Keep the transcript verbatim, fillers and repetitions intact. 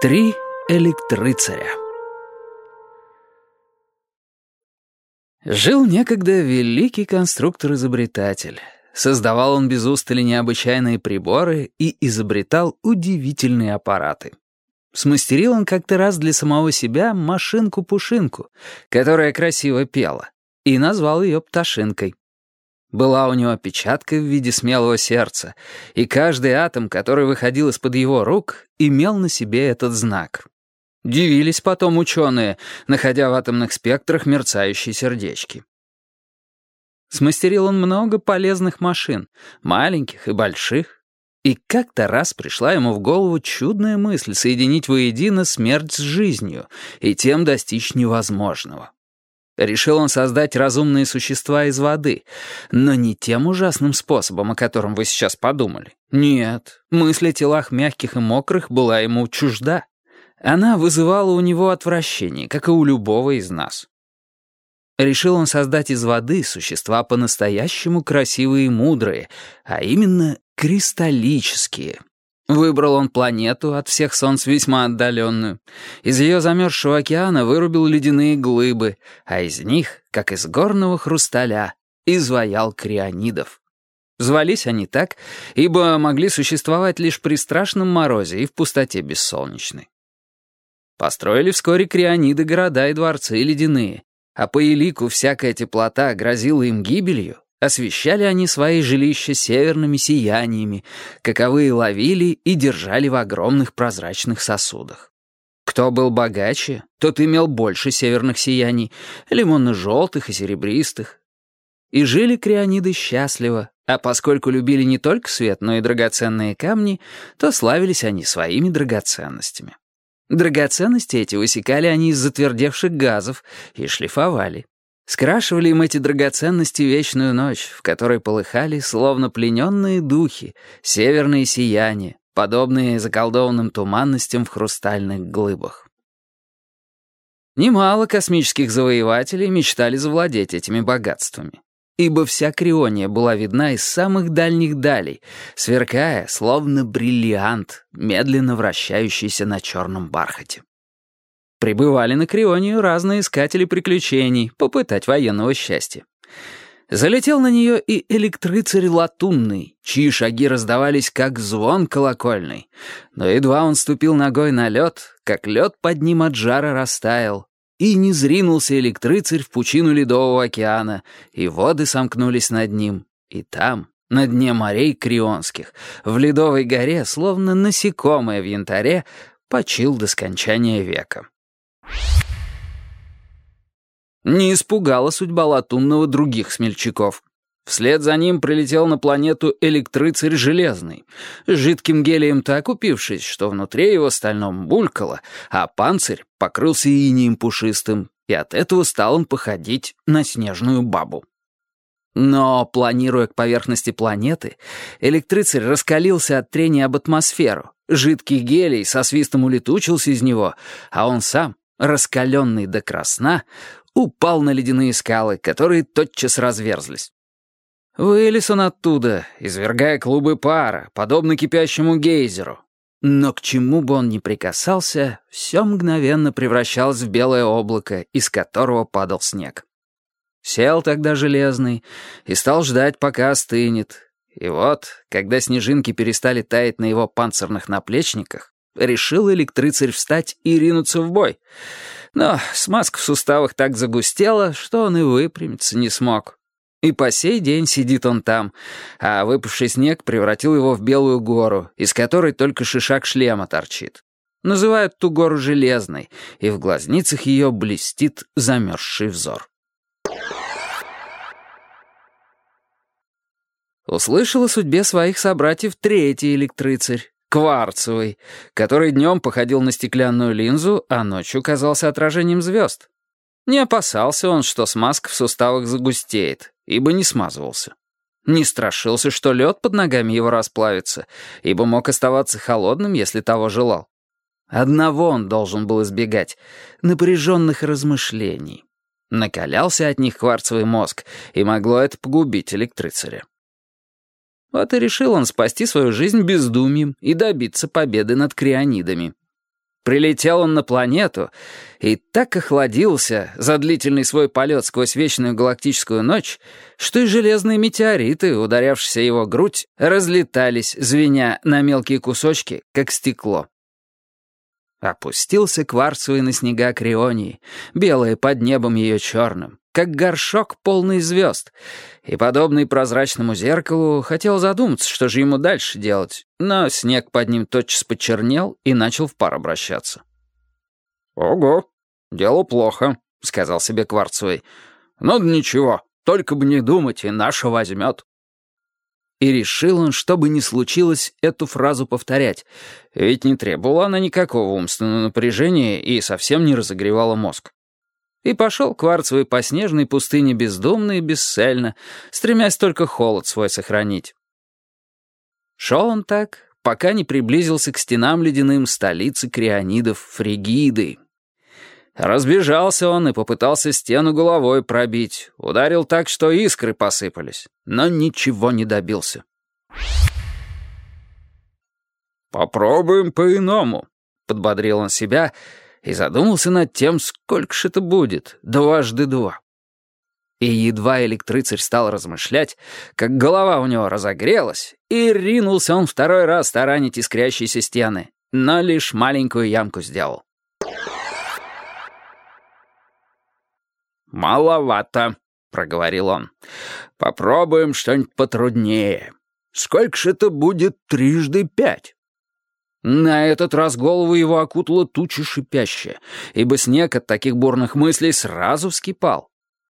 Три электрыцаря. Жил некогда великий конструктор-изобретатель. Создавал он без устали необычайные приборы и изобретал удивительные аппараты. Смастерил он как-то раз для самого себя машинку-пушинку, которая красиво пела, и назвал ее Пташинкой. Была у него печатка в виде смелого сердца, и каждый атом, который выходил из-под его рук, имел на себе этот знак. Дивились потом ученые, находя в атомных спектрах мерцающие сердечки. Смастерил он много полезных машин, маленьких и больших, и как-то раз пришла ему в голову чудная мысль соединить воедино смерть с жизнью и тем достичь невозможного. Решил он создать разумные существа из воды, но не тем ужасным способом, о котором вы сейчас подумали. Нет, мысль о телах мягких и мокрых была ему чужда. Она вызывала у него отвращение, как и у любого из нас. Решил он создать из воды существа по-настоящему красивые и мудрые, а именно кристаллические. Выбрал он планету, от всех солнц весьма отдаленную. Из ее замерзшего океана вырубил ледяные глыбы, а из них, как из горного хрусталя, изваял крионидов. Звались они так, ибо могли существовать лишь при страшном морозе и в пустоте бессолнечной. Построили вскоре криониды города и дворцы ледяные, а по элику всякая теплота грозила им гибелью. Освещали они свои жилища северными сияниями, каковые ловили и держали в огромных прозрачных сосудах. Кто был богаче, тот имел больше северных сияний, лимонно-желтых и серебристых. И жили криониды счастливо, а поскольку любили не только свет, но и драгоценные камни, то славились они своими драгоценностями. Драгоценности эти высекали они из затвердевших газов и шлифовали. Скрашивали им эти драгоценности вечную ночь, в которой полыхали, словно плененные духи, северные сияния, подобные заколдованным туманностям в хрустальных глыбах. Немало космических завоевателей мечтали завладеть этими богатствами, ибо вся Криония была видна из самых дальних далей, сверкая, словно бриллиант, медленно вращающийся на черном бархате. Прибывали на Крионию разные искатели приключений, попытать военного счастья. Залетел на нее и электрыцарь Латунный, чьи шаги раздавались как звон колокольный. Но едва он ступил ногой на лед, как лед под ним от жара растаял, и не зринулся электрыцарь в пучину ледового океана, и воды сомкнулись над ним, и там, на дне морей крионских, в ледовой горе, словно насекомое в янтаре, почил до скончания века. Не испугала судьба Латунного других смельчаков. Вслед за ним прилетел на планету электрыцарь Железный, жидким гелием так упившись, что внутри его стальном булькало, а панцирь покрылся инеем пушистым, и от этого стал он походить на снежную бабу. Но, планируя к поверхности планеты, электрыцарь раскалился от трения об атмосферу, жидкий гелий со свистом улетучился из него, а он сам, раскаленный до красна, упал на ледяные скалы, которые тотчас разверзлись. Вылез он оттуда, извергая клубы пара, подобно кипящему гейзеру. Но к чему бы он ни прикасался, все мгновенно превращалось в белое облако, из которого падал снег. Сел тогда Железный и стал ждать, пока остынет. И вот, когда снежинки перестали таять на его панцирных наплечниках, решил электрыцарь встать и ринуться в бой. Но смазка в суставах так загустела, что он и выпрямиться не смог. И по сей день сидит он там, а выпавший снег превратил его в белую гору, из которой только шишак шлема торчит. Называют ту гору Железной, и в глазницах ее блестит замерзший взор. Услышал о судьбе своих собратьев третий электрыцарь, Кварцевый, который днем походил на стеклянную линзу, а ночью казался отражением звезд. Не опасался он, что смазка в суставах загустеет, ибо не смазывался. Не страшился, что лед под ногами его расплавится, ибо мог оставаться холодным, если того желал. Одного он должен был избегать — напряженных размышлений. Накалялся от них кварцевый мозг, и могло это погубить электрыцаря. Вот и решил он спасти свою жизнь бездумьем и добиться победы над крионидами. Прилетел он на планету и так охладился за длительный свой полет сквозь вечную галактическую ночь, что и железные метеориты, ударявшиеся о его грудь, разлетались, звеня на мелкие кусочки, как стекло. Опустился кварцевый на снега Крионии, белые под небом ее черным, как горшок, полный звезд, и, подобный прозрачному зеркалу, хотел задуматься, что же ему дальше делать, но снег под ним тотчас почернел и начал в пар обращаться. «Ого, дело плохо», — сказал себе кварцевый. «Ну да ничего, только бы не думать, и наша возьмет». И решил он, что бы ни случилось, эту фразу повторять, ведь не требовала она никакого умственного напряжения и совсем не разогревала мозг. И пошел кварцевый по снежной пустыне бездумно и бесцельно, стремясь только холод свой сохранить. Шел он так, пока не приблизился к стенам ледяным столицы крионидов Фригиды. Разбежался он и попытался стену головой пробить, ударил так, что искры посыпались, но ничего не добился. «Попробуем по-иному», — подбодрил он себя и задумался над тем, сколько ж это будет, дважды два. И едва электрыцарь стал размышлять, как голова у него разогрелась, и ринулся он второй раз таранить искрящиеся стены, но лишь маленькую ямку сделал. «Маловато», — проговорил он. «Попробуем что-нибудь потруднее. Сколько ж это будет трижды пять?» На этот раз голову его окутала туча шипящая, ибо снег от таких бурных мыслей сразу вскипал.